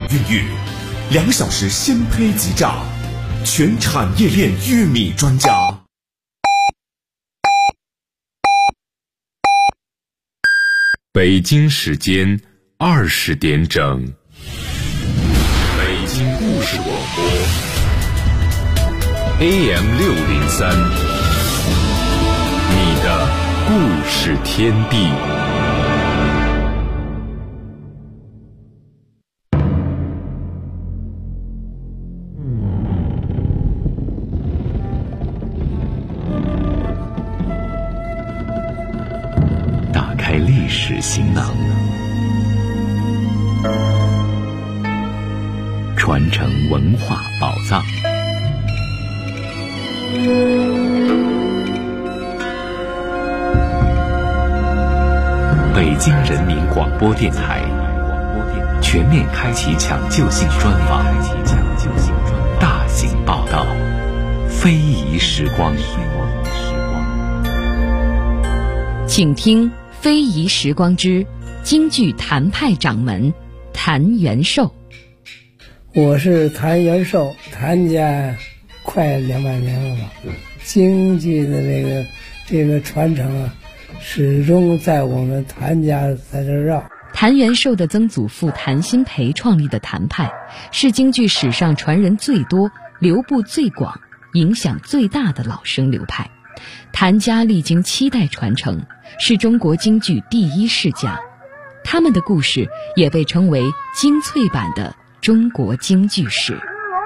孕育，2小时鲜胚即榨，全产业链玉米专家。 北京时间20点整，北京故事广播 AM603，你的故事天地。 打开历史行囊，传承文化宝藏。北京人民广播电台全面开启抢救性专访，大型报道，非遗时光。 请听非遗时光之京剧谭派掌门谭元寿。 我是谭元寿，谭家快200年了吧。京剧的这个传承啊，始终在我们谭家在这绕。 谭元寿的曾祖父谭鑫培创立的谭派，是京剧史上传人最多、流布最广、影响最大的老生流派。谭家历经7代传承，是中国京剧第一世家。他们的故事也被称为京粹版的中国京剧史。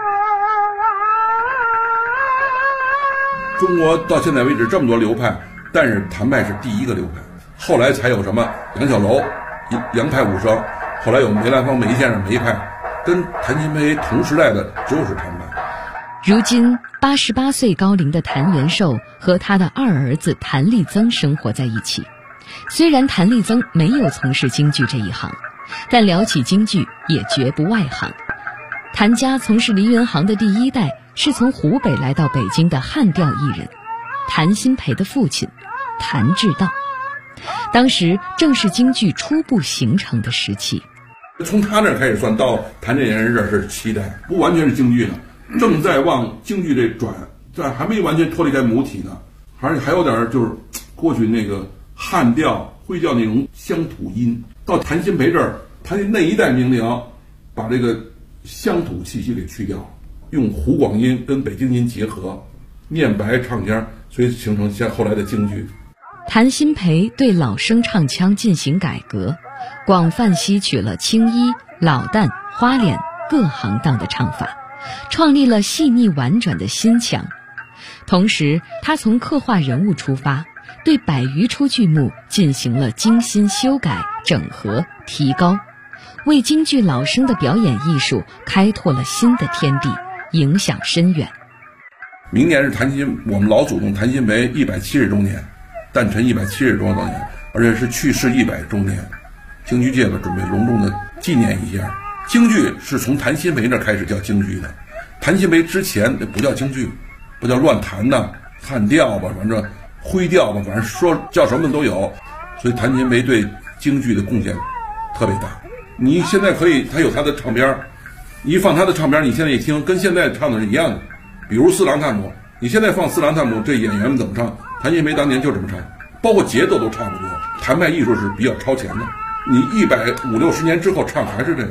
中国到现在为止这么多流派，但是谭派是第一个流派，后来才有什么杨小楼、杨派武生，后来有梅兰芳梅先生梅派，跟谭鑫培同时代的就是谭派。 如今88岁高龄的谭元寿和他的2儿子谭立增生活在一起。虽然谭立增没有从事京剧这一行，但聊起京剧也绝不外行。谭家从事梨园行的第1代是从湖北来到北京的汉调艺人，谭鑫培的父亲谭志道。当时正是京剧初步形成的时期。 从他那儿开始算到谭这人这儿是7代，不完全是京剧呢，正在往京剧这转，这还没完全脱离开母体呢，还有点就是过去那个汉调徽调那种乡土音。到谭鑫培这儿，他那一代名伶把这个乡土气息给去掉，用湖广音跟北京音结合，念白唱腔，所以形成像后来的京剧。 谭鑫培对老生唱腔进行改革，广泛吸取了青衣、老旦、花脸各行当的唱法，创立了细腻婉转的新腔。同时他从刻画人物出发，对100余出剧目进行了精心修改、整合、提高，为京剧老生的表演艺术开拓了新的天地，影响深远。 明年是我们老祖宗谭鑫培170周年，诞辰170周年，而且是去世100周年。京剧界吧准备隆重的纪念一下。京剧是从谭鑫培那开始叫京剧的，谭鑫培之前那不叫京剧，不叫乱弹呐、汉调吧，反正徽调吧，反正说叫什么都有。所以谭鑫培对京剧的贡献特别大。你现在可以，他有他的唱片，你一放他的唱片，你现在一听跟现在唱的是一样的。比如四郎探母，你现在放四郎探母，这演员们怎么唱？谭鑫培当年就这么唱，包括节奏都差不多。谭派艺术是比较超前的，你150、60年之后唱还是这样。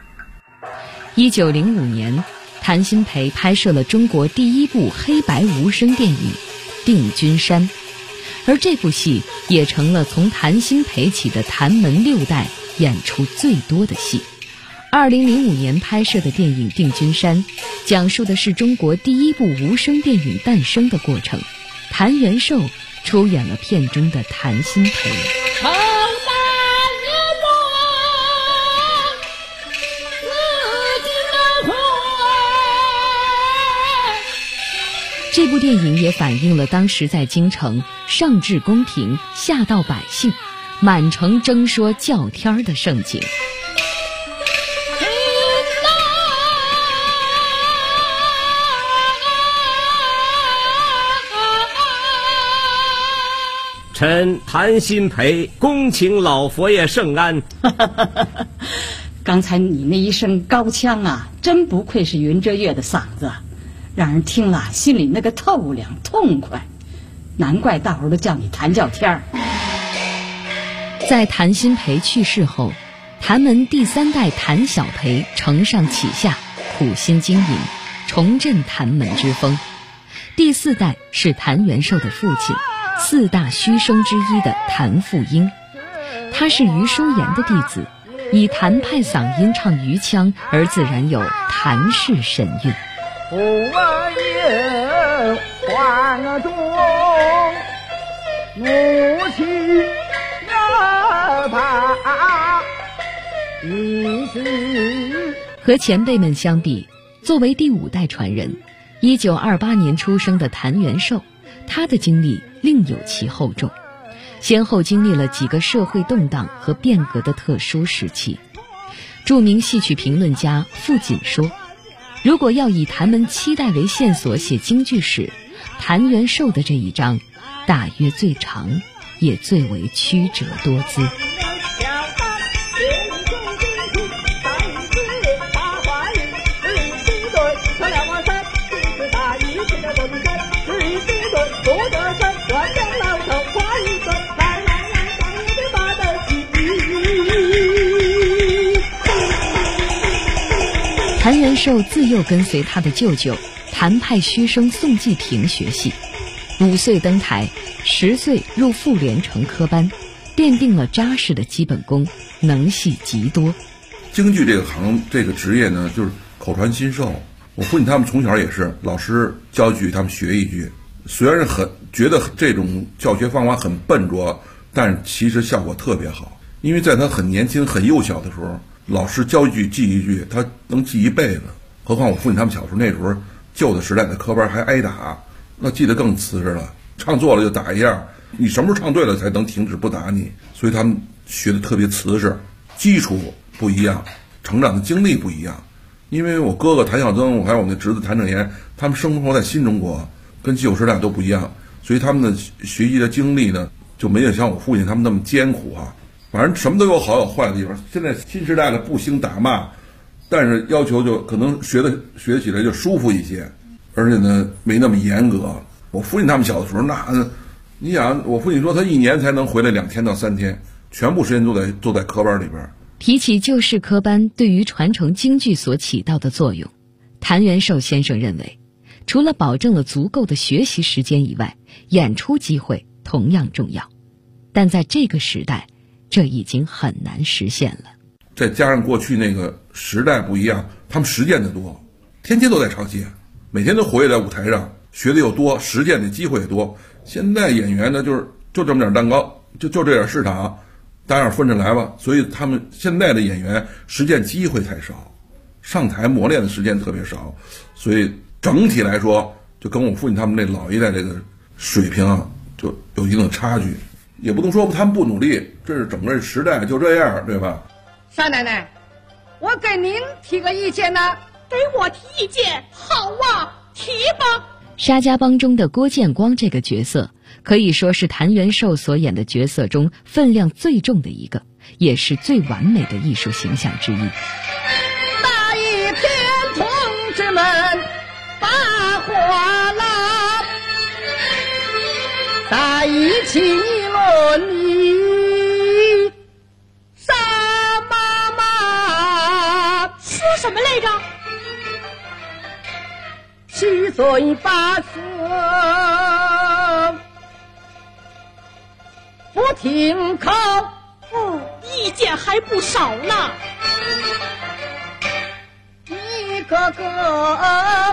1905年，谭鑫培拍摄了中国第1部黑白无声电影《定军山》，而这部戏也成了从谭鑫培起的谭门6代演出最多的戏。2005年拍摄的电影《定军山》讲述的是中国第1部无声电影诞生的过程。谭元寿出演了片中的谭鑫培。这部电影也反映了当时在京城上至宫廷，下到百姓，满城争说叫天的盛景。 臣谭鑫培恭请老佛爷圣安。 刚才你那一声高腔啊，真不愧是云遮月的嗓子，让人听了心里那个透亮痛快，难怪大伙儿都叫你谭叫天儿。 在谭鑫培去世后，谭门第3代谭小培承上启下，苦心经营，重振谭门之风。第4代是谭元寿的父亲，4大须生之一的谭富英，他是余叔岩的弟子，以谭派嗓音唱余腔，而自然有谭氏神韵。 不言幻中怒气和前辈们相比，作为第5代传人，1928年出生的谭元寿，他的经历另有其厚重，先后经历了几个社会动荡和变革的特殊时期。著名戏曲评论家傅锦说，如果要以谭门7代为线索写京剧史，谭元寿的这一章大约最长，也最为曲折多姿。谭元寿自幼跟随他的舅舅谭派须生宋继平学戏，5岁登台，10岁入妇联成科班，奠定了扎实的基本功，能戏极多。 京剧这个职业呢，就是口传心授。我父亲他们从小也是老师教句，他们学一句，虽然觉得这种教学方法很笨拙，但其实效果特别好。因为在他很年轻很幼小的时候，老师教一句记一句，他能记一辈子。何况我父亲他们小时候那时候旧的时代的科班还挨打，那记得更瓷实了，唱错了就打一样，你什么时候唱对了才能停止不打你。所以他们学的特别瓷实，基础不一样，成长的经历不一样。因为我哥哥谭孝增，还有我那侄子谭正言，他们生活在新中国，跟旧时代都不一样，所以他们的学习的经历呢，就没有像我父亲他们那么艰苦啊。反正什么都有好有坏的地方。现在新时代的不兴打骂，但是要求就可能学起来就舒服一些，而且呢没那么严格。我父亲他们小的时候，那你想，我父亲说他1年才能回来2天到3天，全部时间都在科班里边。 提起旧式科班对于传承京剧所起到的作用，谭元寿先生认为，除了保证了足够的学习时间以外，演出机会同样重要。但在这个时代，这已经很难实现了。 再加上过去那个时代不一样，他们实践的多，天天都在唱戏，每天都活跃在舞台上，学的又多，实践的机会也多。现在演员呢，就这么点蛋糕，就这点市场，大家分着来吧。所以他们现在的演员实践机会太少，上台磨练的时间特别少，所以整体来说，就跟我父亲他们那老一代这个水平啊，就有一定的差距。也不能说他们不努力，这是整个时代就这样，对吧？ 少奶奶，我给您提个意见呢。 给我提意见，好啊，提吧。 沙家浜中的郭建光这个角色，可以说是谭元寿所演的角色中分量最重的一个，也是最完美的艺术形象之一。 大一片同志们把话啦，大一起论理，傻妈妈说什么来着 ？7岁8岁不听口， 意见还不少呢。 一个个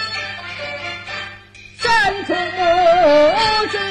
身处无知，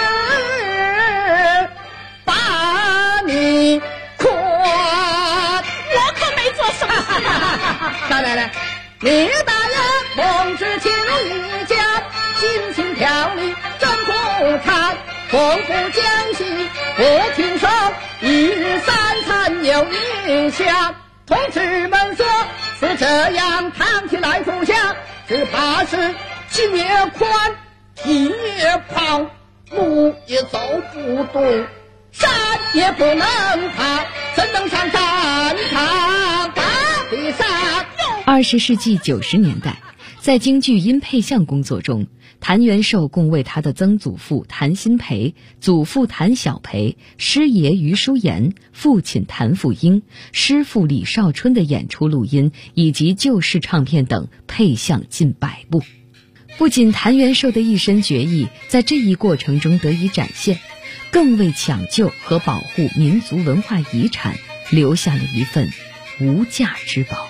把你夸， 我可没做什么。 少奶奶，你大爷奉旨进入一家，心情条理真不差，丰富讲戏不听说，1日3餐有一下。同志们说是这样，躺起来不下，只怕是心也宽，体也胖，路也走不动，山也不能爬， 怎能上战场打比赛 ？20世纪90年代，在京剧音配相工作中，谭元寿共为他的曾祖父谭鑫培、祖父谭小培、师爷于淑妍、父亲谭富英、师父李少春的演出录音以及旧式唱片等配相近100部。不仅谭元寿的一身绝艺在这一过程中得以展现，更为抢救和保护民族文化遗产留下了一份无价之宝。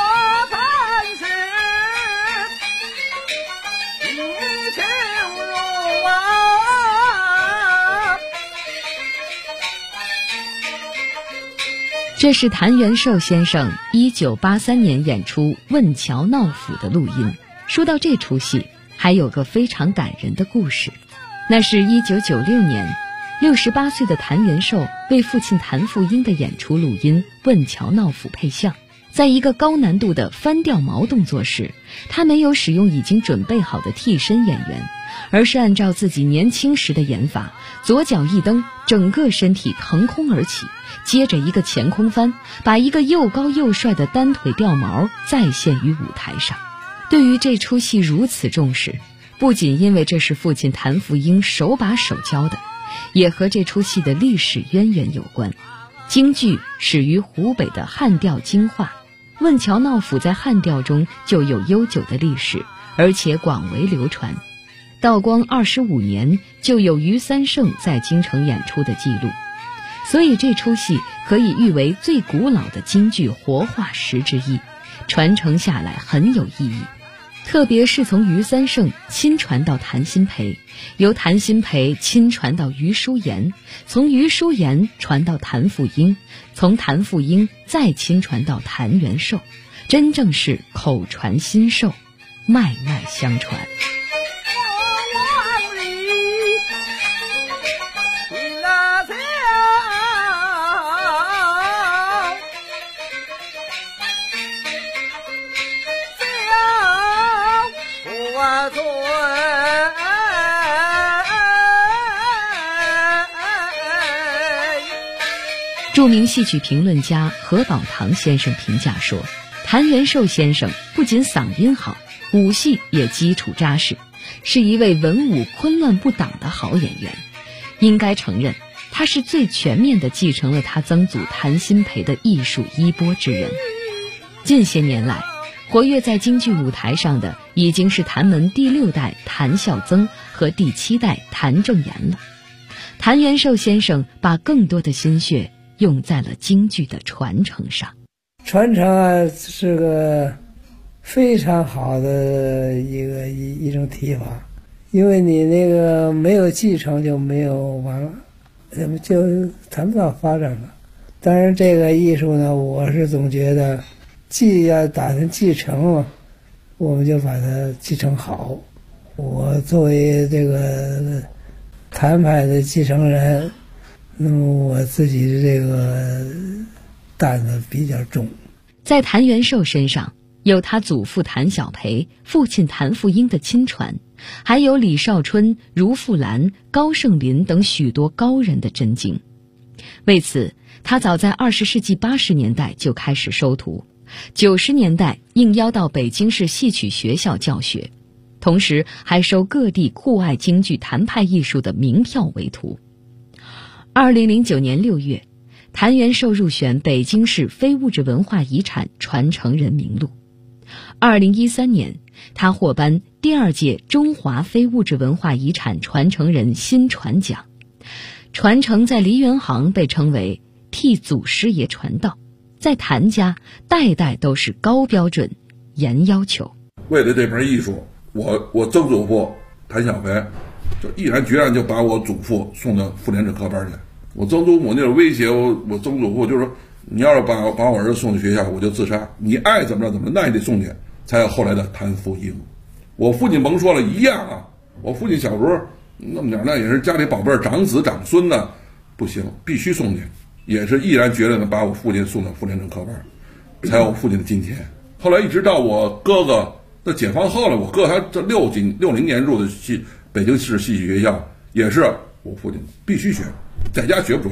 这是谭元寿先生1983年演出《问桥闹府》的录音。说到这出戏，还有个非常感人的故事，那是1996年，68岁的谭元寿为父亲谭富英的演出录音《问桥闹府》配相。在一个高难度的翻吊毛动作时，他没有使用已经准备好的替身演员，而是按照自己年轻时的演法，左脚一蹬，整个身体腾空而起，接着一个前空翻，把一个又高又帅的单腿吊毛再现于舞台上。对于这出戏如此重视，不仅因为这是父亲谭富英手把手教的，也和这出戏的历史渊源有关。京剧始于湖北的汉调京话，问桥闹府在汉调中就有悠久的历史，而且广为流传。道光25年就有于三胜在京城演出的记录，所以这出戏可以誉为最古老的京剧活化石之一，传承下来很有意义。特别是从于三胜亲传到谭鑫培，由谭鑫培亲传到于淑妍，从于淑妍传到谭富英，从谭富英再亲传到谭元寿，真正是口传心授，脉脉相传。著名戏曲评论家何宝堂先生评价说，谭元寿先生不仅嗓音好，武戏也基础扎实，是一位文武昆乱不挡的好演员。应该承认，他是最全面地继承了他曾祖谭鑫培的艺术衣钵之人。近些年来，活跃在京剧舞台上的已经是谭门第6代谭孝曾和第7代谭正言了。谭元寿先生把更多的心血用在了京剧的传承上。 传承啊，是个非常好的一种提法，因为你那个没有继承就没有完了，就谈不到发展了。当然这个艺术呢，我是总觉得既要打算继承嘛，我们就把它继承好。我作为这个谭派的继承人，那么我自己的这个担子比较重。 在谭元寿身上有他祖父谭小培、父亲谭富英的亲传，还有李少春、如富兰、高盛林等许多高人的真经。为此，他早在20世纪80年代就开始收徒，90年代应邀到北京市戏曲学校教学，同时还收各地酷爱京剧谭派艺术的名票为徒。2009年6月，谭元寿入选北京市非物质文化遗产传承人名录。2013年，他获颁第2届中华非物质文化遗产传承人新传奖。传承在梨园行被称为替祖师爷传道，在谭家代代都是高标准、严要求。 为了这门艺术，我曾祖父谭小培就毅然决然就把我祖父送到副连长科班去。我曾祖母那种威胁我曾祖父，就是说你要是把我儿子送去学校，我就自杀，你爱怎么着怎么着，那也得送去。才有后来的谭富英。我父亲甭说了，一样啊。我父亲小时候那么点，那也是家里宝贝儿，长子长孙呢，不行，必须送去，也是毅然决然的把我父亲送到副连长科班，才有我父亲的今天。后来一直到我哥哥那解放后来，我哥他这60年入的北京市戏曲学校，也是我父亲必须学，在家学不出来。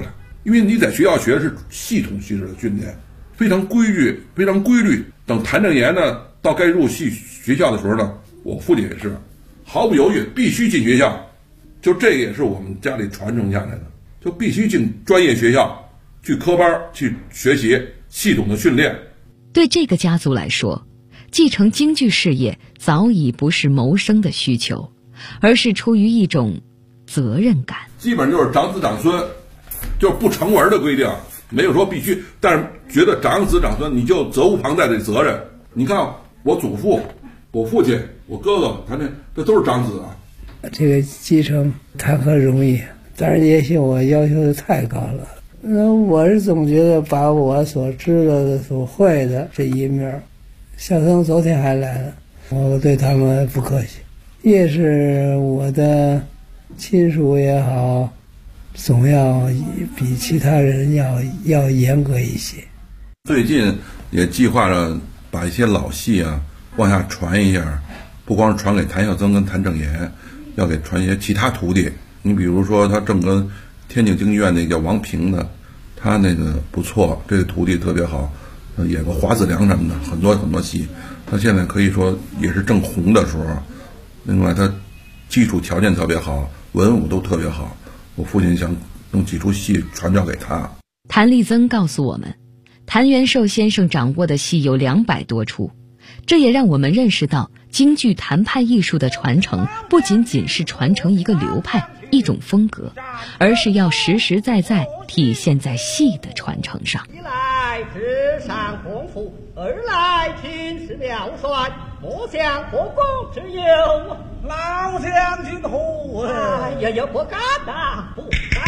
因为你在学校学的是系统形式的训练，非常规矩，非常规律。等谭正岩呢到该入学校的时候呢，我父亲也是毫不犹豫必须进学校，就这也是我们家里传承下来的，就必须进专业学校，去科班去学习系统的训练。 对这个家族来说，继承京剧事业早已不是谋生的需求，而是出于一种责任感。 基本就是长子长孙，就是不成文的规定，没有说必须，但是觉得长子长孙你就责无旁贷的责任。你看我祖父、我父亲、我哥哥，这都是长子啊。 这个继承谈何容易，但是也许我要求的太高了。我是总觉得把我所知道的、所会的这一面，小曾昨天还来了，我对他们不客气，越是我的亲属也好，总要比其他人要严格一些。 最近也计划着把一些老戏啊往下传一下，不光是传给谭孝曾跟谭正岩，要给传一些其他徒弟。你比如说他正跟天津京剧院那个叫王平的，他那个不错，这个徒弟特别好，演过华子良什么的，很多戏。他现在可以说也是正红的时候。另外他基础条件特别好，文武都特别好。我父亲想弄几出戏传教给他。 谭立增告诉我们，谭元寿先生掌握的戏有200多出，这也让我们认识到京剧谭派艺术的传承不仅仅是传承一个流派、一种风格，而是要实实在在体现在戏的传承上。 一来智商丰富，二来品识了帅，莫想国公之忧。老将军呼哎呀，不敢呐，不敢。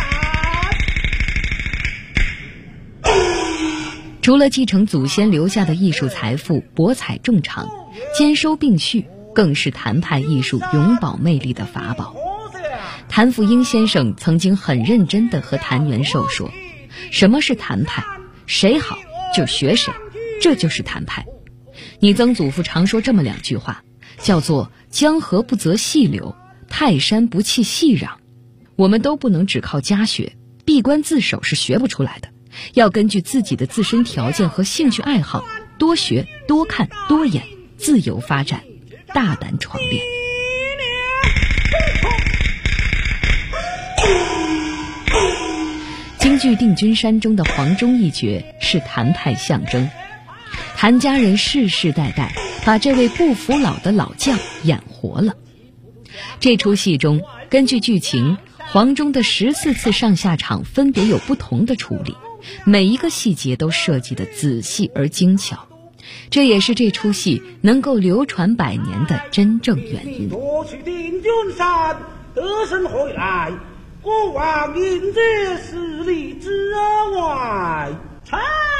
除了继承祖先留下的艺术财富，博采众长，兼收并蓄，更是谭派艺术永葆魅力的法宝。谭富英先生曾经很认真地和谭元寿说，什么是谭派？谁好就学谁，这就是谭派。你曾祖父常说这么2句话，叫做江河不择细流，泰山不弃细壤。我们都不能只靠家学，闭关自守是学不出来的，要根据自己的自身条件和兴趣爱好，多学多看多演，自由发展，大胆闯变。京剧《定军山》中的黄忠一角是谭派象征，谭家人世世代代把这位不服老的老将演活了。这出戏中，根据剧情，黄忠的14次上下场分别有不同的处理，每一个细节都设计得仔细而精巧，这也是这出戏能够流传100年的真正原因。 夺取定军山，得胜回来，国王迎接10里之外，臣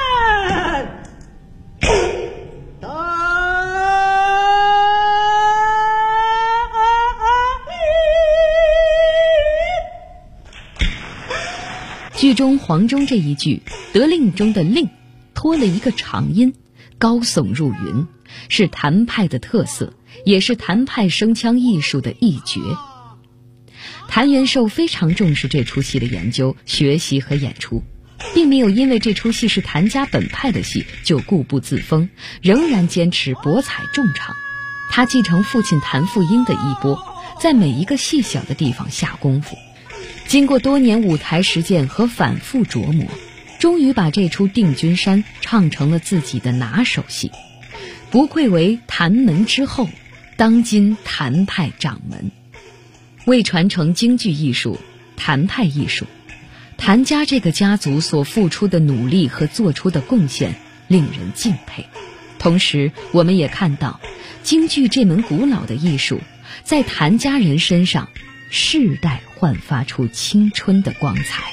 剧中黄忠这一句得令中的令拖了一个长音，高耸入云，是谭派的特色，也是谭派声腔艺术的一绝。谭元寿非常重视这出戏的研究、学习和演出，并没有因为这出戏是谭家本派的戏就固步自封，仍然坚持博采众长。他继承父亲谭富英的衣钵，在每一个细小的地方下功夫，经过多年舞台实践和反复琢磨，终于把这出《定军山》唱成了自己的拿手戏，不愧为谭门之后，当今谭派掌门。为传承京剧艺术、谭派艺术，谭家这个家族所付出的努力和做出的贡献令人敬佩。同时我们也看到京剧这门古老的艺术在谭家人身上世代焕发出青春的光彩。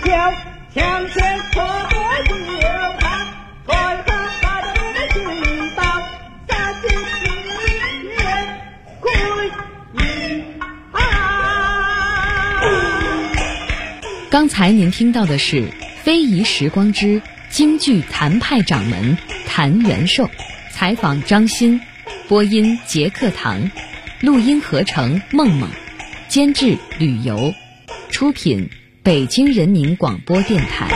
向前跨过右看，快看把这个心刚才您听到的是《非遗时光之京剧谭派掌门谭元寿》，采访张欣，播音杰克堂，录音合成梦梦，监制旅游，出品北京人民广播电台。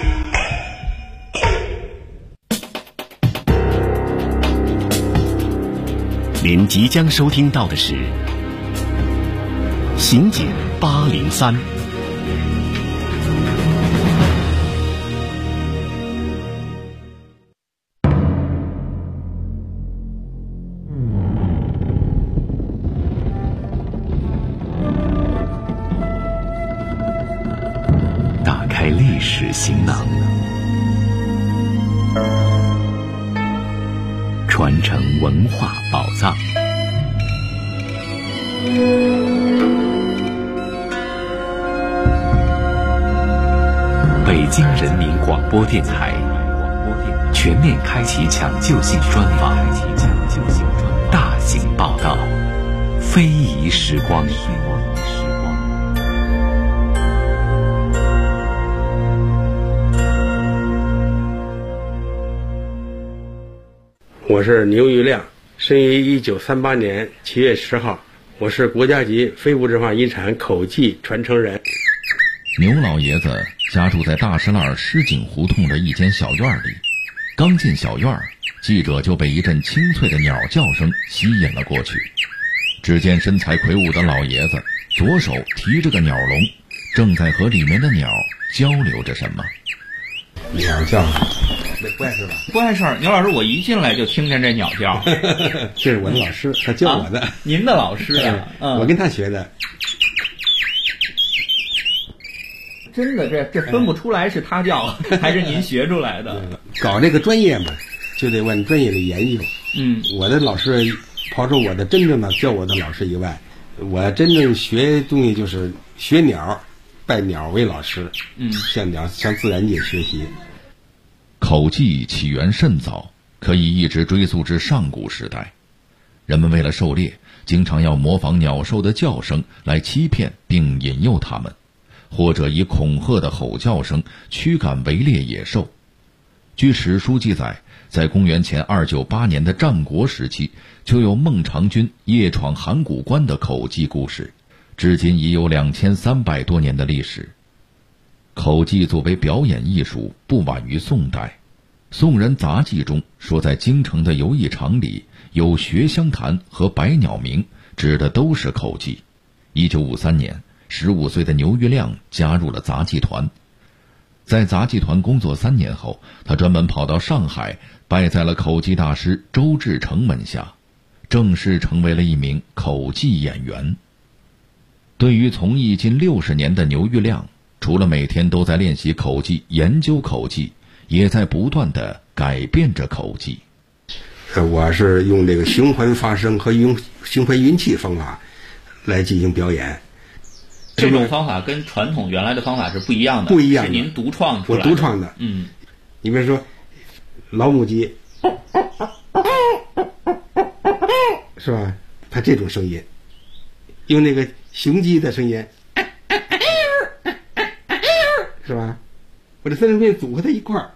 您即将收听到的是《刑警803》。打开历史行囊，传承文化宝藏。北京人民广播电台全面开启抢救性专访，大型报道，非遗时光。 我是牛玉亮，生于1938年7月10号，我是国家级非物质文化遗产口技传承人。 牛老爷子家住在大石栏石井胡同的一间小院里，刚进小院，记者就被一阵清脆的鸟叫声吸引了过去。只见身材魁梧的老爷子左手提着个鸟笼，正在和里面的鸟交流着什么。 鸟叫不碍事吧？ 不碍事。牛老师，我一进来就听见这鸟叫。 这是我的老师，他教我的。 您的老师啊？ 我跟他学的。 真的，这分不出来是他教还是您学出来的。 搞这个专业嘛，就得往专业里研究。我的老师，刨出我的真正的教我的老师以外，我真正学东西就是学鸟，拜鸟为老师。向鸟向自然界学习。 口技起源甚早，可以一直追溯至上古时代。人们为了狩猎，经常要模仿鸟兽的叫声来欺骗并引诱它们，或者以恐吓的吼叫声驱赶围猎野兽。据史书记载，在公元前298年的战国时期，就有孟尝君夜闯函谷关的口技故事，至今已有2300多年的历史。口技作为表演艺术，不晚于宋代。宋人杂记中说，在京城的游艺场里有学香坛和百鸟鸣，指的都是口技。1953年，15岁的牛玉亮加入了杂技团。在杂技团工作3年后，他专门跑到上海，拜在了口技大师周志成门下，正式成为了一名口技演员。对于从艺近60年的牛玉亮，除了每天都在练习口技、研究口技，也在不断地改变着口技。 我是用这个循环发声和循环运气方法来进行表演。 这种方法跟传统原来的方法是不一样的， 不一样的， 是您独创出来的。 我独创的。你比如说老母鸡，是吧？它这种声音，用那个雄鸡的声音。是吧？我这3种声音组合在一块儿，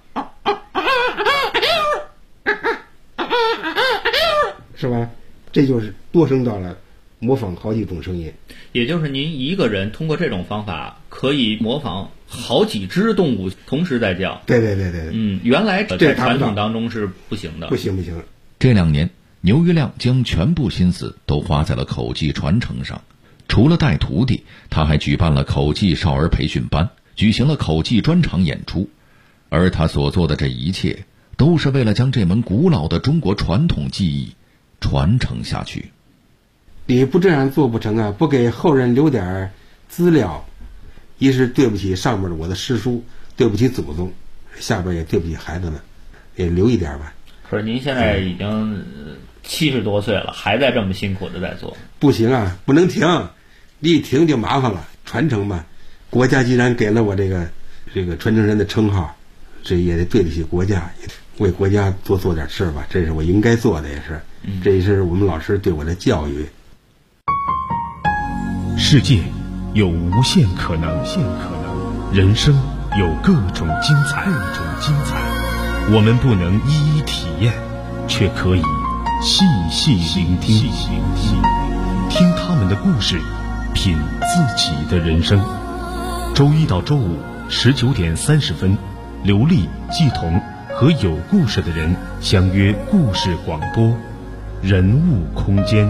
是吧？这就是多声道了，模仿好几种声音。 也就是您一个人通过这种方法，可以模仿好几只动物同时在叫。 对。 原来在传统当中是不行的。不行。 这2年，牛玉亮将全部心思都花在了口技传承上。除了带徒弟，他还举办了口技少儿培训班，举行了口技专场演出，而他所做的这一切，都是为了将这门古老的中国传统技艺传承下去。 你不这样做不成啊！不给后人留点资料，一是对不起上面我的师叔，对不起祖宗，下边也对不起孩子们，也留一点吧。 可是您现在已经70多岁了，还在这么辛苦的在做。 不行啊，不能停，你一停就麻烦了。传承嘛，国家既然给了我这个传承人的称号，这也得对得起国家，为国家多做点事吧，这是我应该做的，也是，这也是我们老师对我的教育。 世界有无限可能， 人生有各种精彩，我们不能一一体验，却可以细细聆听，听他们的故事，品自己的人生。周一到周五19点30分，刘丽、季彤和有故事的人相约故事广播，人物空间。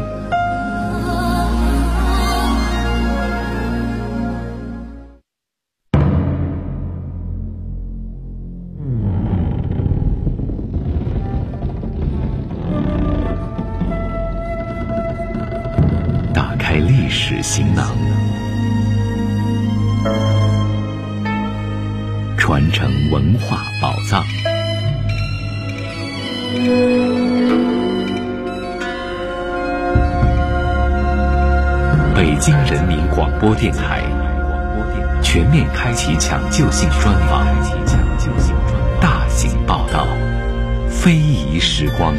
打开历史行囊，传承文化宝藏。北京人民广播电台全面开启抢救性专访，大型报道，非遗时光。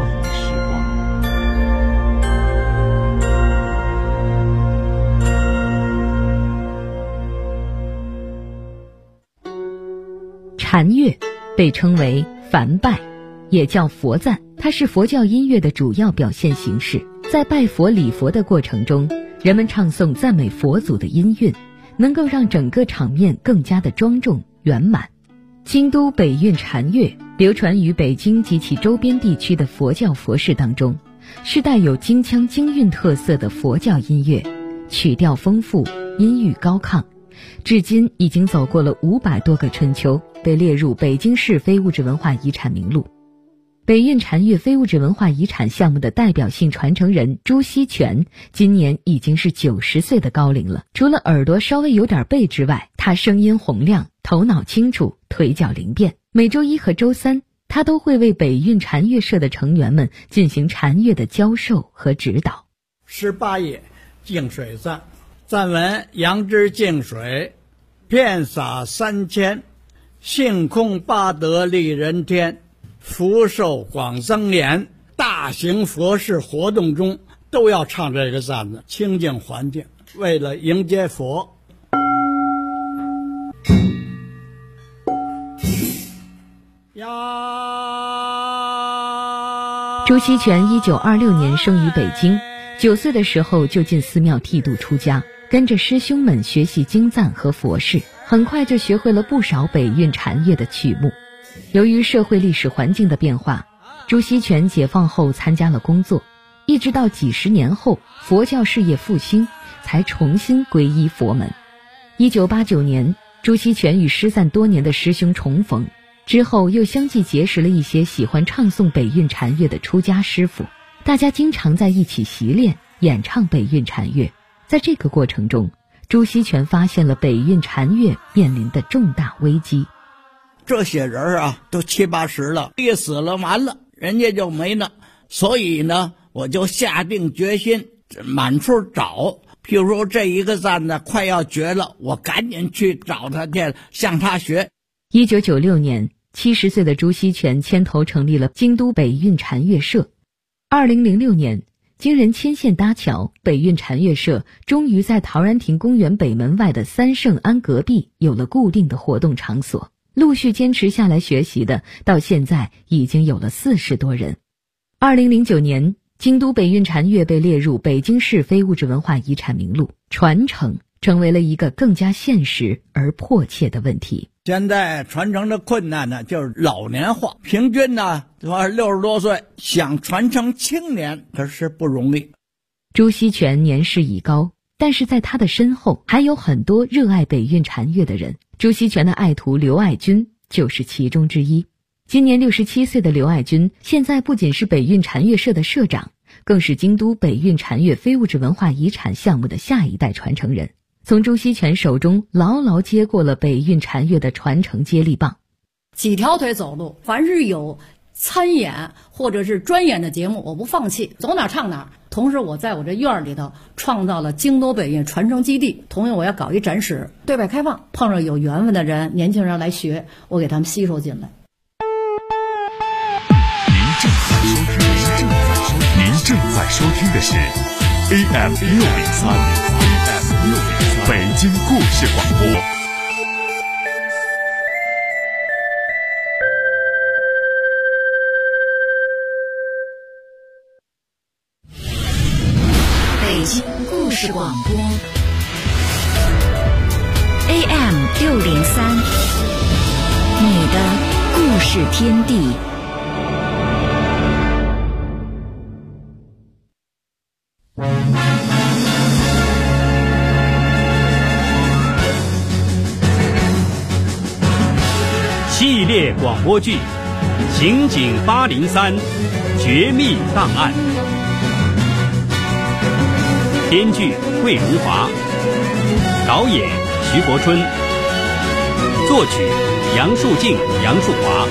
禅乐被称为梵拜，也叫佛赞，它是佛教音乐的主要表现形式。在拜佛礼佛的过程中，人们唱诵赞美佛祖的音韵，能够让整个场面更加的庄重圆满。京都北韵禅乐流传于北京及其周边地区的佛教佛事当中，是带有京腔京韵特色的佛教音乐，曲调丰富，音域高亢，至今已经走过了500多个春秋，被列入北京市非物质文化遗产名录。北韵禅乐非物质文化遗产项目的代表性传承人朱锡全今年已经是90岁的高龄了。除了耳朵稍微有点背之外，他声音洪亮，头脑清楚，腿脚灵便。每周一和周三，他都会为北韵禅乐社的成员们进行禅乐的教授和指导。 18页净水赞，赞文：杨枝净水，遍洒3000，性空八德利人天，福寿广增延。大型佛事活动中都要唱这个赞子，清净环境，为了迎接佛。 朱锡全1926年生于北京，9岁的时候就进寺庙剃度出家，跟着师兄们学习经赞和佛事，很快就学会了不少北韵禅乐的曲目。由于社会历史环境的变化，朱锡全解放后参加了工作，一直到几十年后佛教事业复兴，才重新皈依佛门。1989年，朱锡全与失散多年的师兄重逢，之后又相继结识了一些喜欢唱诵北韵禅乐的出家师傅，大家经常在一起习练演唱北韵禅乐。在这个过程中，朱锡全发现了北韵禅乐面临的重大危机。 这些人啊，都70、80了，一死了完了，人家就没了。所以呢，我就下定决心满处找。譬如说这一个赞呢快要绝了，我赶紧去找他去，向他学。 1996年，70岁的朱锡全牵头成立了京都北韵禅乐社。2006年，经人牵线搭桥，北韵禅乐社终于在陶然亭公园北门外的三圣庵隔壁有了固定的活动场所。陆续坚持下来学习的，到现在已经有了40多人。2009年，京都北韵禅乐被列入北京市非物质文化遗产名录，传承成为了一个更加现实而迫切的问题。 现在传承的困难呢，就是老年化，平均呢60多岁，想传承青年可是不容易。 朱锡全年事已高，但是在他的身后还有很多热爱北韵禅乐的人。朱锡全的爱徒刘爱军就是其中之一。今年67岁的刘爱军，现在不仅是北韵禅乐社的社长，更是京都北韵禅乐非物质文化遗产项目的下一代传承人，从朱锡全手中牢牢接过了北韵禅乐的传承接力棒。 几条腿走路，凡是有参演或者是专演的节目，我不放弃，走哪唱哪。同时我在我这院里头创造了京都北韵传承基地，同时我要搞一展示，对外开放，碰上有缘分的人，年轻人来学，我给他们吸收进来。 您正在收听的是 AM603 北京故事广播。 事广播 AM603，你的故事天地。 系列广播剧《刑警803绝密档案》，编剧桂荣华，导演徐国春，作曲杨树静、杨树华。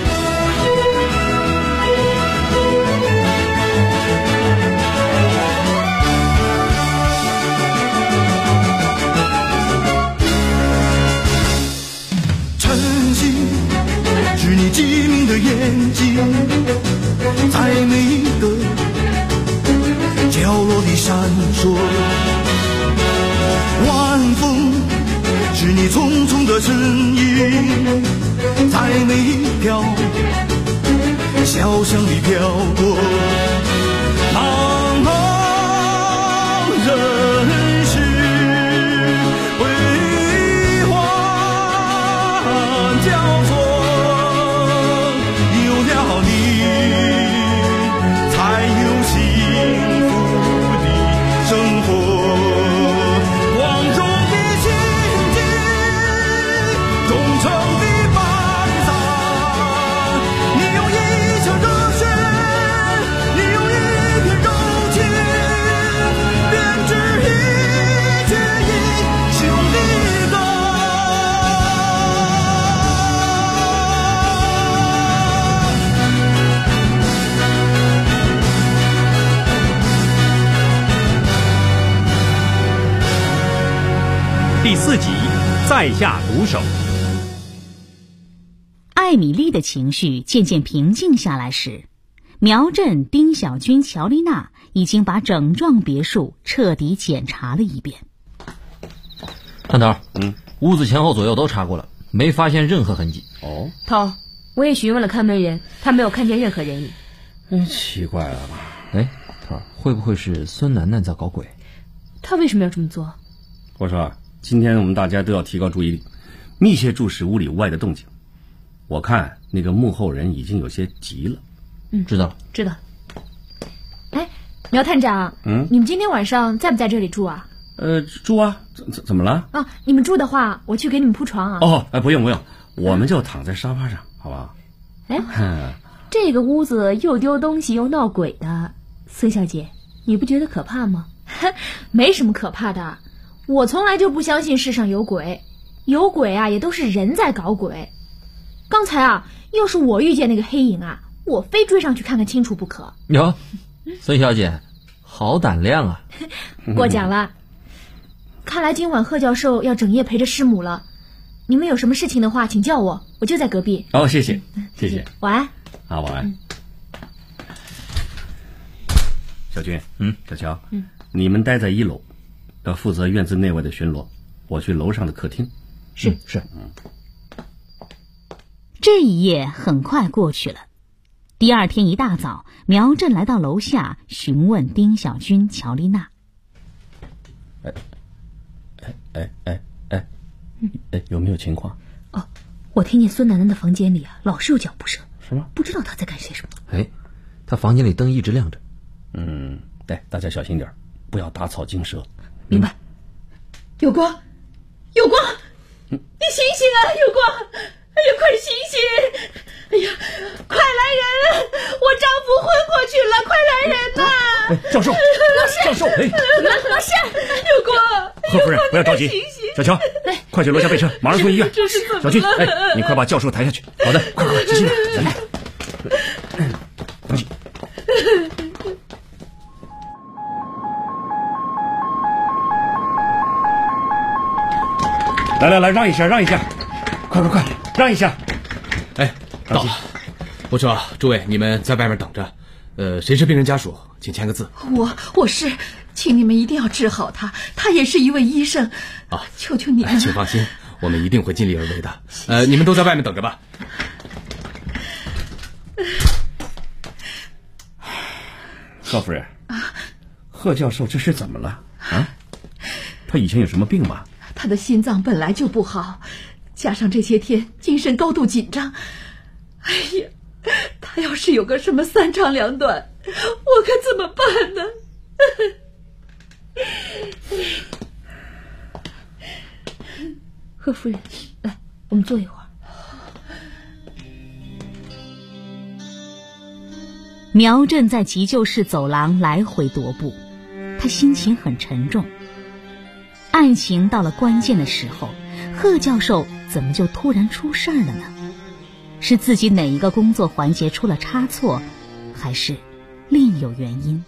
是你机灵的眼睛，在每一个角落里闪烁。晚风是你匆匆的身影，在每一条小巷里飘过。茫茫人世悲欢交错， 第4集，在下毒手。 艾米丽的情绪渐渐平静下来时，苗振、丁小军、乔丽娜已经把整幢别墅彻底检查了一遍。 探头，屋子前后左右都查过了，没发现任何痕迹。 哦，头，我也询问了看门人，他没有看见任何人影。 奇怪了吧？ 哎，头，会不会是孙楠楠在搞鬼？ 他为什么要这么做？我说，今天我们大家都要提高注意力，密切注视屋里屋外的动静。我看那个幕后人已经有些急了。 知道了， 知道。哎，苗探长，你们今天晚上在不在这里住啊？ 住啊，怎么了？ 啊，你们住的话，我去给你们铺床啊。 哦，不用，我们就躺在沙发上，好不好？哎，这个屋子又丢东西又闹鬼的，孙小姐，你不觉得可怕吗？没什么可怕的，我从来就不相信世上有鬼，有鬼啊也都是人在搞鬼。刚才啊，要是我遇见那个黑影啊，我非追上去看看清楚不可。 哟，孙小姐，好胆量啊！ 过奖了。看来今晚贺教授要整夜陪着师母了。你们有什么事情的话，请叫我，我就在隔壁。 哦，谢谢。 晚安。 啊，晚安。小军，小乔，你们待在1楼，要负责院子内外的巡逻，我去楼上的客厅。 是。 这一夜很快过去了。第二天一大早，苗振来到楼下询问丁小军、乔丽娜。 有没有情况？ 哦，我听见孙楠楠的房间里啊，老是有脚步声。 什么？ 不知道他在干些什么。 哎，他房间里灯一直亮着。 对，大家小心点，不要打草惊蛇。 明白。有光，你醒醒啊，有光！哎呀，快醒醒！哎呀，快来人！我丈夫昏过去了，快来人呐！ 教授， 老师，有光！ 贺夫人，不要着急。小乔，快去楼下备车，马上送医院。小军，你快把教授抬下去。好的，快，小心点。放心。来，让一下，快，让一下。 哎，到了。我说，诸位，你们在外面等着。谁是病人家属，请签个字。 我是，请你们一定要治好他，他也是一位医生。求求你们。 请放心，我们一定会尽力而为的。你们都在外面等着吧。 贺夫人，贺教授这是怎么了啊？ 他以前有什么病吗？ 他的心脏本来就不好，加上这些天精神高度紧张，哎呀，他要是有个什么三长两短，我可怎么办呢？ 贺夫人，来，我们坐一会儿。 苗振在急救室走廊来回踱步，他心情很沉重。案情到了关键的时候，贺教授怎么就突然出事儿了呢？是自己哪一个工作环节出了差错，还是另有原因？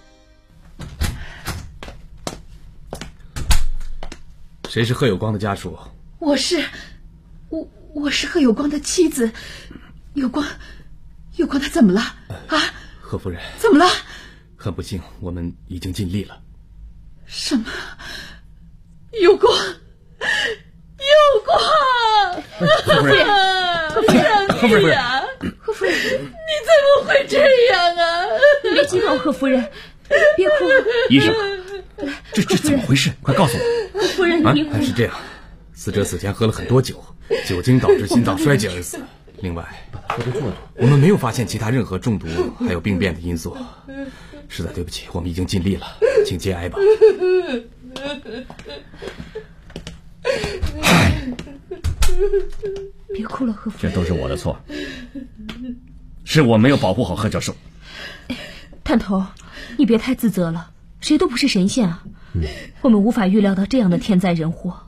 谁是贺有光的家属？ 我是贺有光的妻子。有光他怎么了啊？ 贺夫人， 怎么了？ 很不幸，我们已经尽力了。 什么？有光！ 贺夫人， 贺夫人，贺夫人，你怎么会这样啊？ 你别激动，贺夫人，别哭。 医生，这怎么回事？快告诉我。 贺夫人， 你是这样，死者死前喝了很多酒，酒精导致心脏衰竭而死。另外，我们没有发现其他任何中毒还有病变的因素。实在对不起，我们已经尽力了，请节哀吧。 别哭了，贺夫人， 这都是我的错，是我没有保护好贺教授。 探头，你别太自责了，谁都不是神仙啊。我们无法预料到这样的天灾人祸。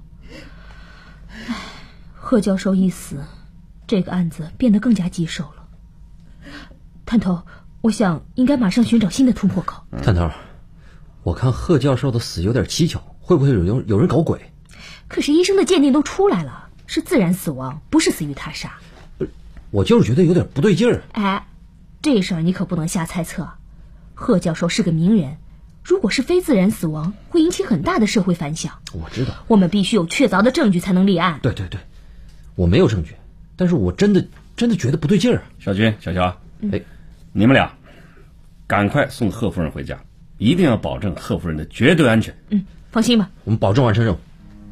贺教授一死，这个案子变得更加棘手了。探头，我想应该马上寻找新的突破口。 探头，我看贺教授的死有点蹊跷，会不会有人搞鬼？ 可是医生的鉴定都出来了，是自然死亡，不是死于他杀。 我就是觉得有点不对劲儿。 哎，这事儿你可不能瞎猜测。贺教授是个名人，如果是非自然死亡，会引起很大的社会反响。 我知道， 我们必须有确凿的证据才能立案。 对，我没有证据，但是我真的觉得不对劲儿。 小军、小乔，你们俩赶快送贺夫人回家，一定要保证贺夫人的绝对安全。 放心吧， 我们保证完成任务。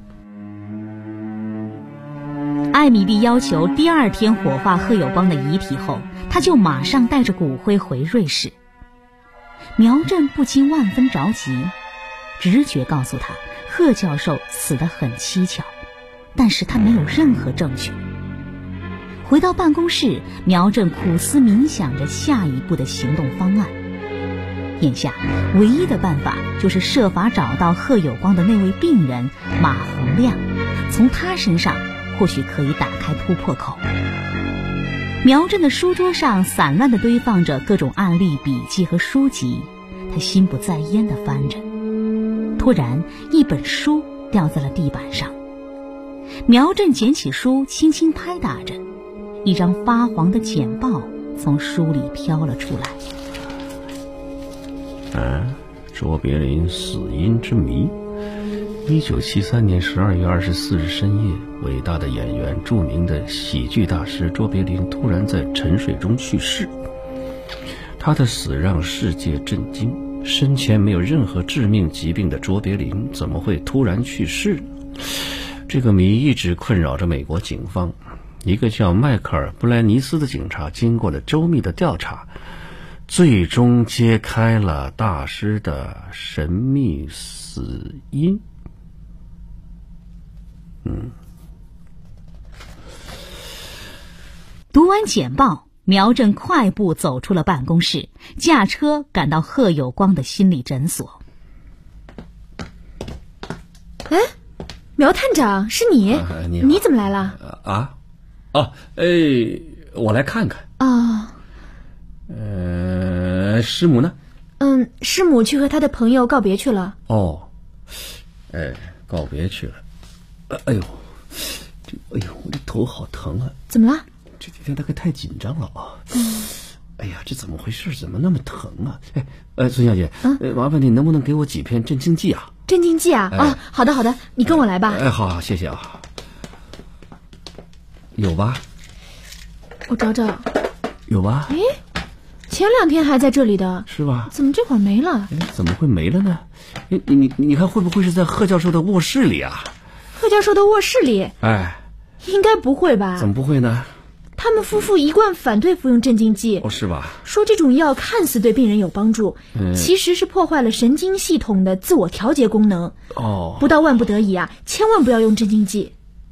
艾米丽要求第二天火化贺有光的遗体后，他就马上带着骨灰回瑞士。苗振不禁万分着急，直觉告诉他贺教授死得很蹊跷，但是他没有任何证据。回到办公室，苗振苦思冥想着下一步的行动方案。眼下唯一的办法就是设法找到贺有光的那位病人马洪亮，从他身上或许可以打开突破口。苗振的书桌上散乱地堆放着各种案例笔记和书籍，他心不在焉地翻着。突然一本书掉在了地板上，苗振捡起书轻轻拍打着，一张发黄的简报从书里飘了出来。 卓别林死因之谜。1973年12月24日深夜，伟大的演员、著名的喜剧大师卓别林突然在沉睡中去世。他的死让世界震惊，生前没有任何致命疾病的卓别林怎么会突然去世呢？这个谜一直困扰着美国警方。一个叫迈克尔·布莱尼斯的警察经过了周密的调查，最终揭开了大师的神秘死因。 读完简报，苗振快步走出了办公室，驾车赶到贺有光的心理诊所。 苗探长，是你？你怎么来了？ 我来看看。师母呢？ 师母去和他的朋友告别去了。 告别去了。我这头好疼啊！ 怎么了？ 这几天大概太紧张了啊。这怎么回事？怎么那么疼啊？孙小姐，麻烦你能不能给我几片镇静剂啊？ 镇静剂啊？好的，你跟我来吧。 好，谢谢啊。有吧？ 我找找。 有吧？ 其前2天还在这里的， 是吧？ 怎么这会儿没了？ 怎么会没了呢？你看会不会是在贺教授的卧室里啊？ 贺教授的卧室里？ 哎， 应该不会吧？ 怎么不会呢？ 他们夫妇一贯反对服用镇静剂。 是吧？ 说这种药看似对病人有帮助，其实是破坏了神经系统的自我调节功能。不到万不得已啊，千万不要用镇静剂。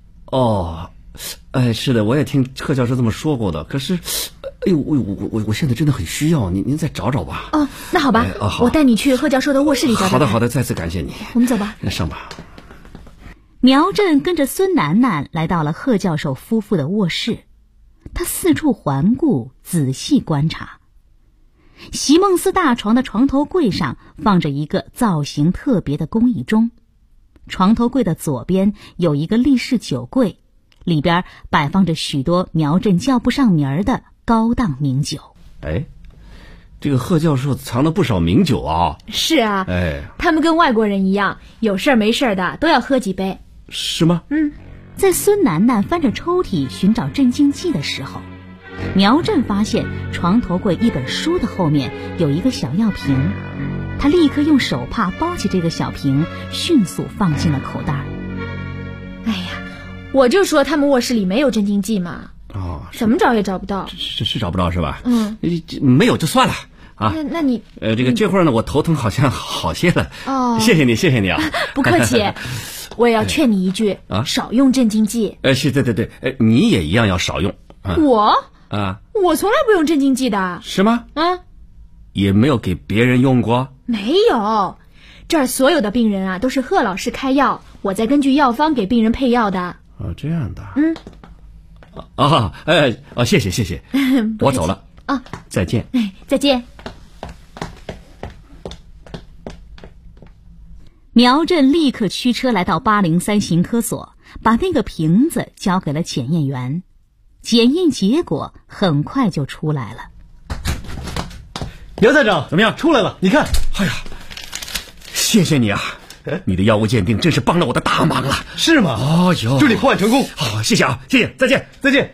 是的，我也听贺教授这么说过的。可是，我现在真的很需要您再找找吧。 那好吧， 好， 我带你去贺教授的卧室里找找。 好的，再次感谢你。 我们走吧。 那上吧。 苗振跟着孙楠楠来到了贺教授夫妇的卧室，他四处环顾，仔细观察。席梦思大床的床头柜上放着一个造型特别的工艺钟，床头柜的左边有一个立式酒柜，里边摆放着许多苗振叫不上名儿的高档名酒。 这个贺教授藏了不少名酒啊。 是啊，他们跟外国人一样，有事儿没事儿的都要喝几杯。 是吗？ 在孙楠楠翻着抽屉寻找镇静剂的时候，苗振发现床头柜一本书的后面有一个小药瓶，他立刻用手帕包起这个小瓶，迅速放进了口袋。 我就说他们卧室里没有镇静剂嘛。怎么找也找不到。 是找不到是吧？没有就算了啊。 那你这会儿呢，我头疼好像好些了。谢谢你啊。 不客气。我也要劝你一句少用镇静剂。 是，对，你也一样要少用。 我从来不用镇静剂的。 是吗？也没有给别人用过？ 没有，这儿所有的病人啊都是贺老师开药，我再根据药方给病人配药的。 这样的。谢谢。我走了。再见。 再见。 苗振立刻驱车来到803刑科所，把那个瓶子交给了检验员。检验结果很快就出来了。 苗探长，怎么样？出来了，你看。 谢谢你啊，你的药物鉴定真是帮了我的大忙了。 是吗？祝你破案成功。 好，谢谢啊，谢谢，再见。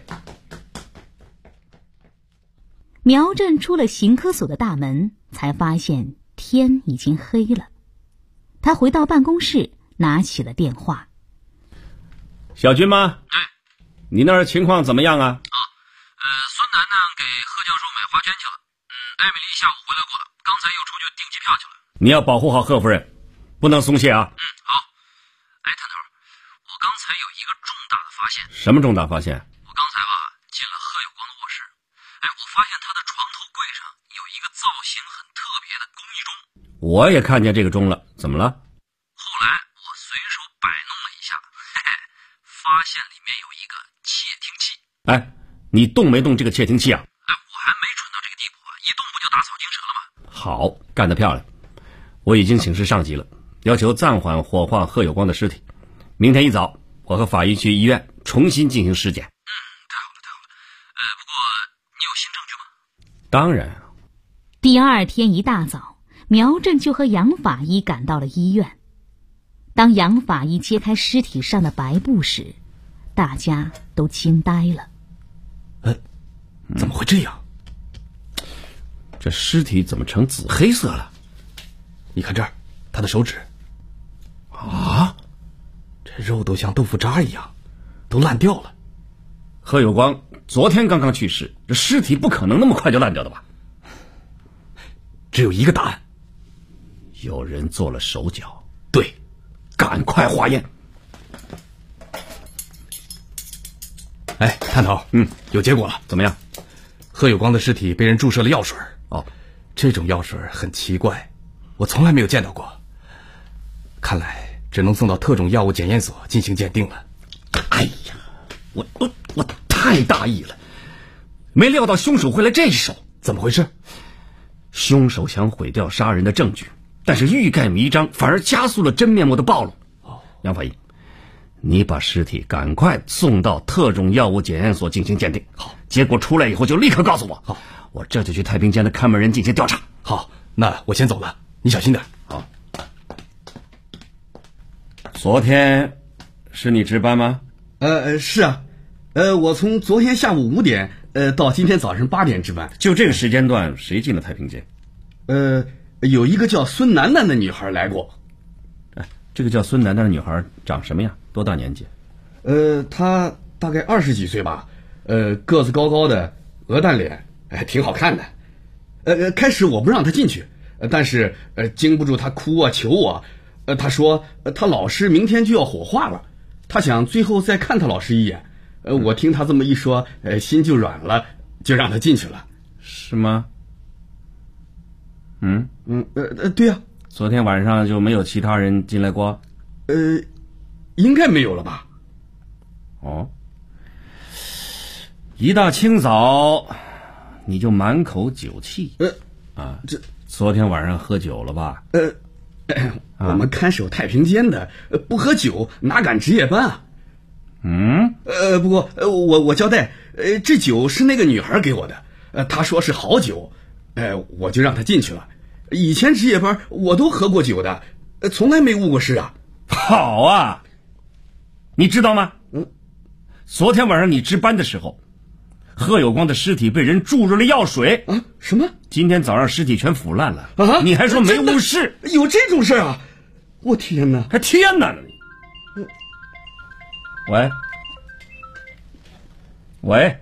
苗振出了刑科所的大门，才发现天已经黑了。他回到办公室，拿起了电话。 小军吗？你那儿情况怎么样啊？ 孙楠楠给贺教授买花圈去了。艾米丽下午回来过了，刚才又出去订机票去了。 你要保护好贺夫人，不能松懈啊。 好。探头，我刚才有一个重大的发现。 什么重大发现？ 我刚才进了贺有光的卧室，我发现他的床头柜上有一个造型很特别的工艺钟。 我也看见这个钟了，怎么了？ 后来我随手摆弄了一下，发现里面有一个窃听器。 你动没动这个窃听器啊？ 我还没蠢到这个地步一动不就打草惊蛇了吗？ 好，干得漂亮。我已经请示上级了，要求暂缓火化贺有光的尸体。明天一早，我和法医去医院重新进行尸检。 太好了。不过你有新证据吗？ 当然。 第2天一大早，苗振就和杨法医赶到了医院。当杨法医揭开尸体上的白布时，大家都惊呆了。 怎么会这样？ 这尸体怎么成紫黑色了？ 你看这儿，他的手指。这肉都像豆腐渣一样，都烂掉了。 贺有光昨天刚刚去世，这尸体不可能那么快就烂掉的吧？ 只有一个答案， 有人做了手脚。 对， 赶快化验。 探头，有结果了。 怎么样？ 贺有光的尸体被人注射了药水。这种药水很奇怪，我从来没有见到过。看来只能送到特种药物检验所进行鉴定了。 我太大意了，没料到凶手会来这一手。 怎么回事？ 凶手想毁掉杀人的证据，但是欲盖弥彰，反而加速了真面目的暴露。杨法医，你把尸体赶快送到特种药物检验所进行鉴定。 好， 结果出来以后就立刻告诉我。 好， 我这就去太平间的看门人进行调查。 好，那我先走了，你小心点。 好。昨天是你值班吗？ 是啊，我从昨天下午5点到今天早上8点值班。 就这个时间段，谁进了太平间？ 有一个叫孙楠楠的女孩来过。 这个叫孙楠楠的女孩长什么样？多大年纪？ 她大概20几岁吧。个子高高的，鹅蛋脸，挺好看的。开始我不让她进去，但是经不住她哭啊求我。她说她老师明天就要火化了，她想最后再看她老师一眼。我听她这么一说，心就软了，就让她进去了。 是吗？ 对呀。 昨天晚上就没有其他人进来过？ 应该没有了吧？ 哦，一大清早你就满口酒气。这昨天晚上喝酒了吧？ 我们看守太平间的不喝酒哪敢值夜班啊？不过我交代，这酒是那个女孩给我的，她说是好酒，我就让她进去了。以前值夜班我都喝过酒的，从来没误过事啊。 好啊，你知道吗？昨天晚上你值班的时候，贺有光的尸体被人注入了药水。 什么？ 今天早上尸体全腐烂了你还说没误事？ 有这种事啊？我天哪！ 还天哪！喂，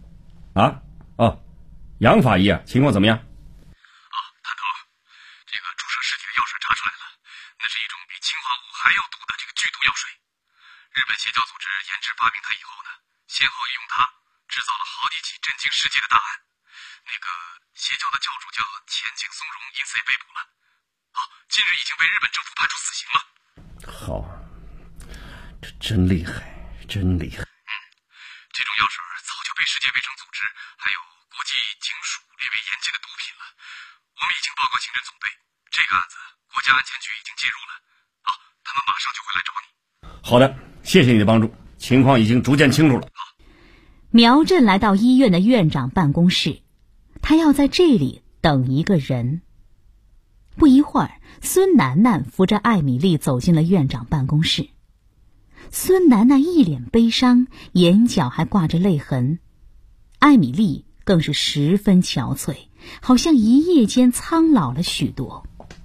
杨法医啊，情况怎么样？ 探头，这个注射尸体的药水查出来了，那是一种比氰化物还要毒的这个剧毒药水。日本邪教组织研制发明它以后呢，先后也用它制造了好几起震惊世界的大案。那个邪教的教主叫前井松荣，因此也被捕了。近日已经被日本政府判处死刑了。 好，这真厉害，真厉害。 这种药水早就被世界卫生组织还有国际警署列为严禁的毒品了。我们已经报告刑侦总队，这个案子国家安全局已经介入了。他们马上就会来找你。 好的，谢谢你的帮助，情况已经逐渐清楚了。 苗震来到医院的院长办公室，他要在这里等一个人。不一会儿，孙楠楠扶着艾米丽走进了院长办公室。孙楠楠一脸悲伤，眼角还挂着泪痕。艾米丽更是十分憔悴，好像一夜间苍老了许多。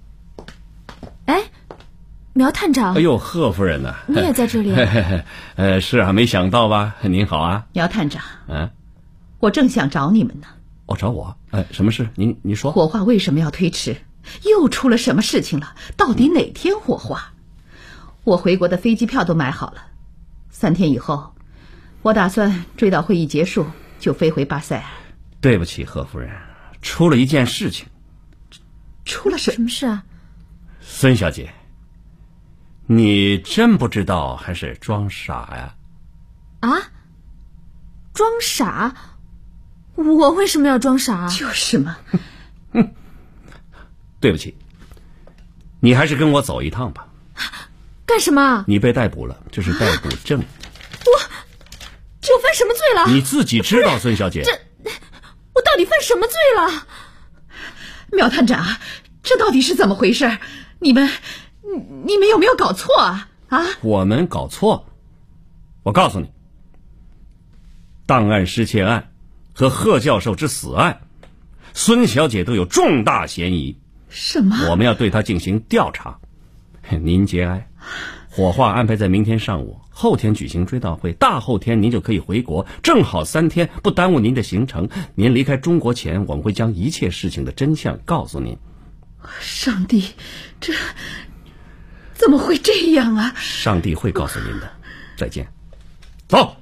苗探长。 哎呦，贺夫人呢？ 你也在这里？ 是啊，没想到吧？您好啊。 苗探长。我正想找你们呢。 找我？什么事？你说。 火化为什么要推迟？又出了什么事情了？到底哪天火化？我回国的飞机票都买好了，3天以后，我打算追悼会议结束就飞回巴塞尔。 对不起，贺夫人，出了一件事情。 出了什么事啊？ 孙小姐，你真不知道还是装傻呀？ 装傻？我为什么要装傻？ 就是嘛。 对不起，你还是跟我走一趟吧。 干什么？ 你被逮捕了，这是逮捕证。 我犯什么罪了？ 你自己知道，孙小姐。 我到底犯什么罪了？ 苗探长，这到底是怎么回事？你们有没有搞错啊？ 我们搞错？我告诉你，档案失窃案和贺教授之死案，孙小姐都有重大嫌疑。 什么？ 我们要对她进行调查。您节哀，火化安排在明天上午，后天举行追悼会，大后天您就可以回国，正好3天，不耽误您的行程。您离开中国前，我们会将一切事情的真相告诉您。 上帝，这怎么会这样啊？ 上帝会告诉您的。再见。走。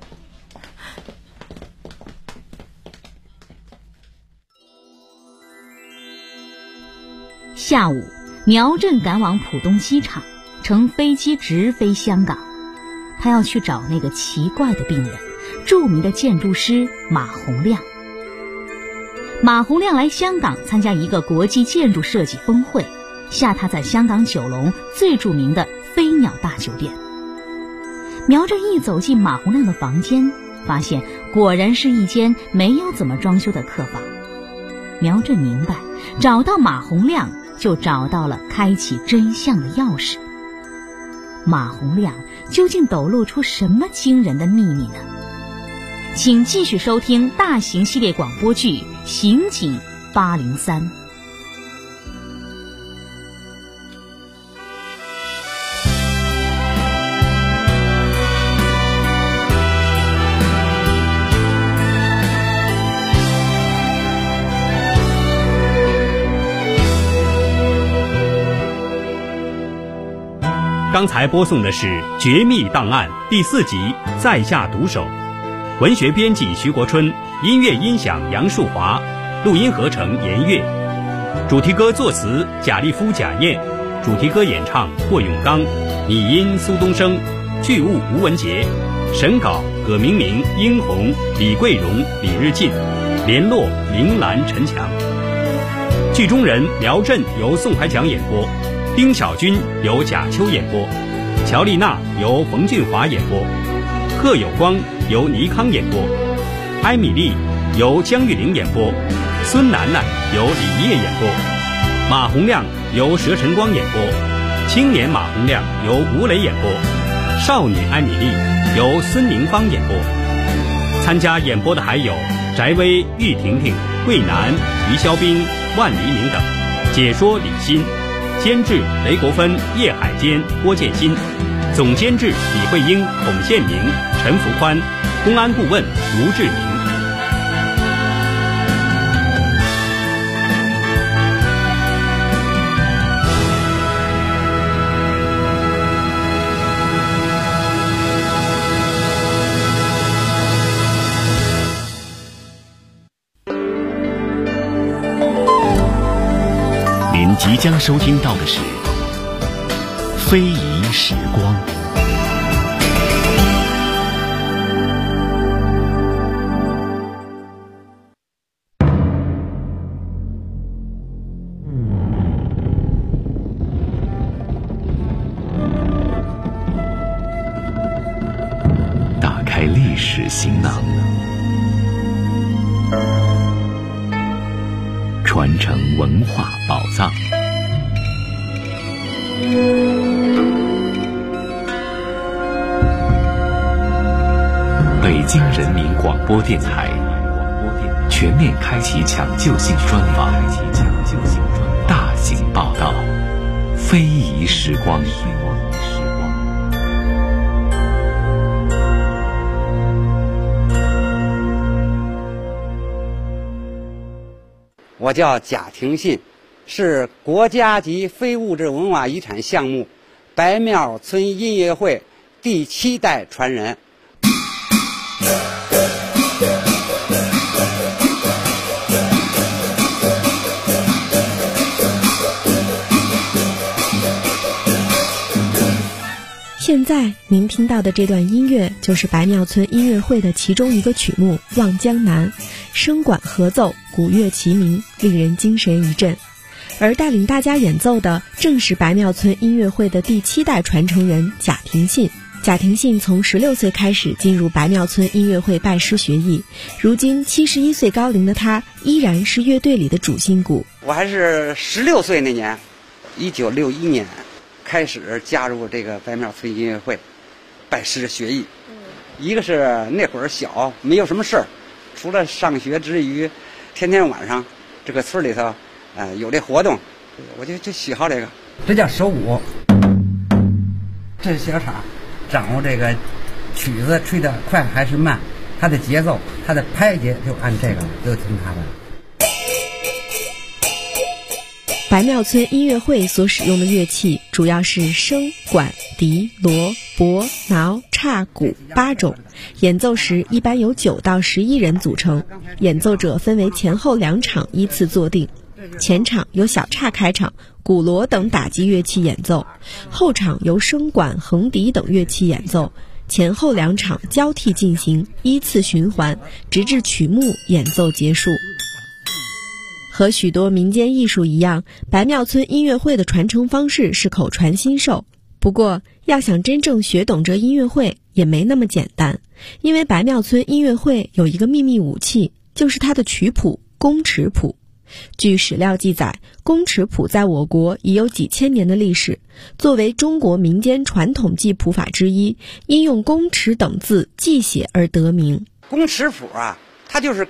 下午，苗震赶往浦东机场，乘飞机直飞香港。他要去找那个奇怪的病人，著名的建筑师马洪亮。马洪亮来香港参加一个国际建筑设计峰会，下榻在香港九龙最著名的飞鸟大酒店。苗震一走进马洪亮的房间，发现果然是一间没有怎么装修的客房。苗震明白，找到马洪亮就找到了开启真相的钥匙。马洪亮究竟抖露出什么惊人的秘密呢？ 请继续收听大型系列广播剧《刑警803》。 刚才播送的是《绝密档案》第4集《在下毒手》，文学编辑徐国春，音乐音响杨树华，录音合成严月，主题歌作词贾立夫、贾燕，主题歌演唱霍永刚，拟音苏东升，剧务吴文杰，审稿葛明明、殷红、李桂荣、李日进，联络林兰、陈强。剧中人苗震由宋海蒋演播，丁小军由贾秋演播，乔丽娜由冯俊华演播，贺有光由倪康演播，艾米丽由江玉玲演播，孙楠楠由李烨演播，马洪亮由佘晨光演播，青年马洪亮由吴磊演播，少女艾米丽由孙明芳演播。参加演播的还有翟薇、玉婷婷、桂南、于肖斌、万黎明等，解说李欣，监制雷国芬、叶海坚、郭建新，总监制李慧英、孔宪明、陈福宽，公安顾问吴志明。 您即将收听到的是《非遗时光》。打开历史行囊，传承文化宝藏。北京人民广播电台全面开启抢救性专访，大型报道，非遗时光。 我叫贾廷信，是国家级非物质文化遗产项目白庙村音乐会第7代传人。 现在您听到的这段音乐就是白庙村音乐会的其中一个曲目《望江南》，声管合奏，鼓乐齐鸣，令人精神一振。而带领大家演奏的正是白庙村音乐会的第7代传承人贾廷信。贾廷信从16岁开始进入白庙村音乐会拜师学艺，如今71岁高龄的他依然是乐队里的主心骨。 我还是16岁那年，1961年开始加入这个白庙村音乐会，拜师学艺。一个是那会儿小，没有什么事儿，除了上学之余，天天晚上这个村里头，有这活动，我就喜好这个。这叫手鼓，这是小叉，掌握这个曲子吹得快还是慢，它的节奏，它的拍节就按这个，就听它的。 白庙村音乐会所使用的乐器主要是笙、管、笛、锣、钹、挠、叉、鼓8种，演奏时一般由9到11人组成，演奏者分为前后2场依次坐定。前场由小叉开场，鼓锣等打击乐器演奏，后场由笙管、横笛等乐器演奏，前后2场交替进行，依次循环，直至曲目演奏结束。和许多民间艺术一样，白庙村音乐会的传承方式是口传心授。不过，要想真正学懂这音乐会也没那么简单，因为白庙村音乐会有一个秘密武器，就是它的曲谱宫尺谱。据史料记载，宫尺谱在我国已有几千年的历史，作为中国民间传统记谱法之一，因用宫尺等字记写而得名。 工尺谱啊，它就是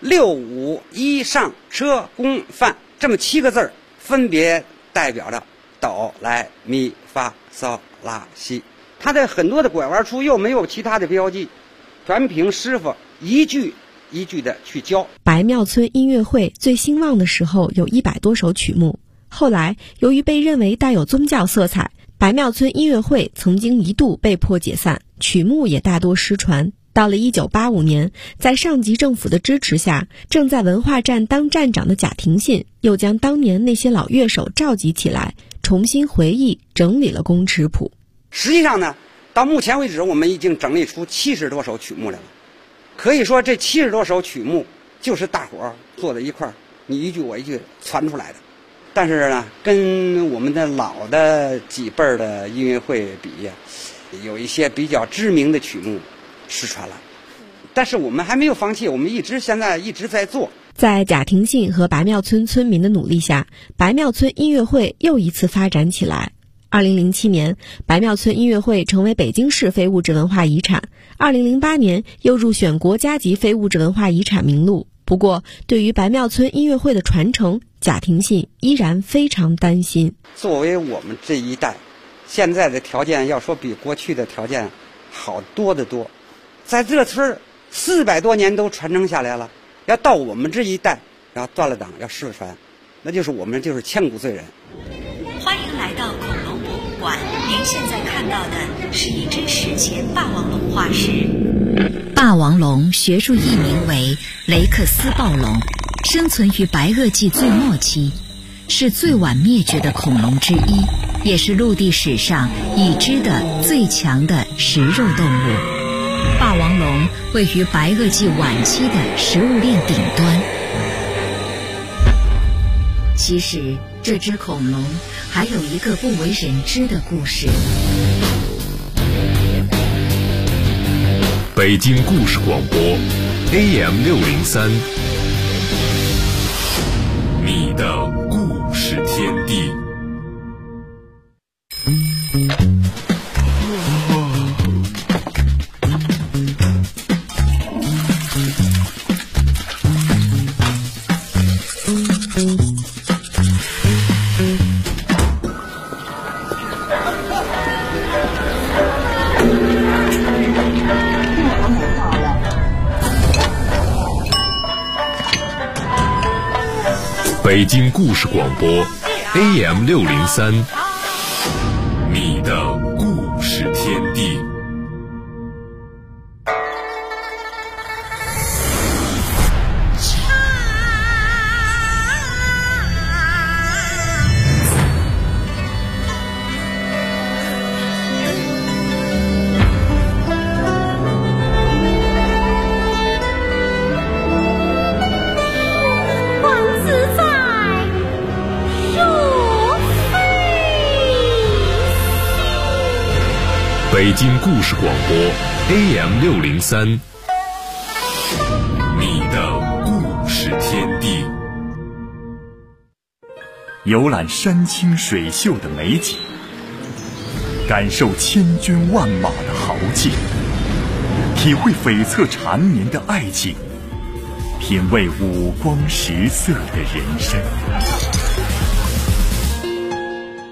6、5、1上车工饭这么7个字分别代表着哆来咪发嗦拉西。它的很多的拐弯处又没有其他的标记，全凭师傅一句一句的去教。 白庙村音乐会最兴旺的时候有100多首曲目，后来由于被认为带有宗教色彩，白庙村音乐会曾经一度被迫解散，曲目也大多失传。到了1985年，在上级政府的支持下，正在文化站当站长的贾廷信又将当年那些老乐手召集起来，重新回忆整理了工尺谱。 实际上呢，到目前为止我们已经整理出70多首曲目来了，可以说这70多首曲目就是大伙儿坐在一块儿，你一句我一句传出来的。但是呢，跟我们的老的几辈儿的音乐会比呀，有一些比较知名的曲目失传了，但是我们还没有放弃，我们现在一直在做。 在贾廷信和白庙村村民的努力下，白庙村音乐会又一次发展起来。2007年，白庙村音乐会成为北京市非物质文化遗产，2008年又入选国家级非物质文化遗产名录。不过，对于白庙村音乐会的传承，贾廷信依然非常担心。 作为我们这一代，现在的条件要说比过去的条件好多得多，在这村400多年都传承下来了，要到我们这一代，然后断了档要失传，那就是我们就是千古罪人。 欢迎来到恐龙博物馆，您现在看到的是一只史前霸王龙化石。霸王龙学术译名为雷克斯暴龙，生存于白垩纪最末期，是最晚灭绝的恐龙之一，也是陆地史上已知的最强的食肉动物。霸王龙位于白垩纪晚期的食物链顶端。其实这只恐龙还有一个不为人知的故事。 北京故事广播 AM603， 你的故事天地。北京故事广播 AM603， 你的故事天地。北京故事广播 AM603， 你的故事天地。 游览山清水秀的美景，感受千军万马的豪气，体会悱恻缠绵的爱情，品味五光十色的人生。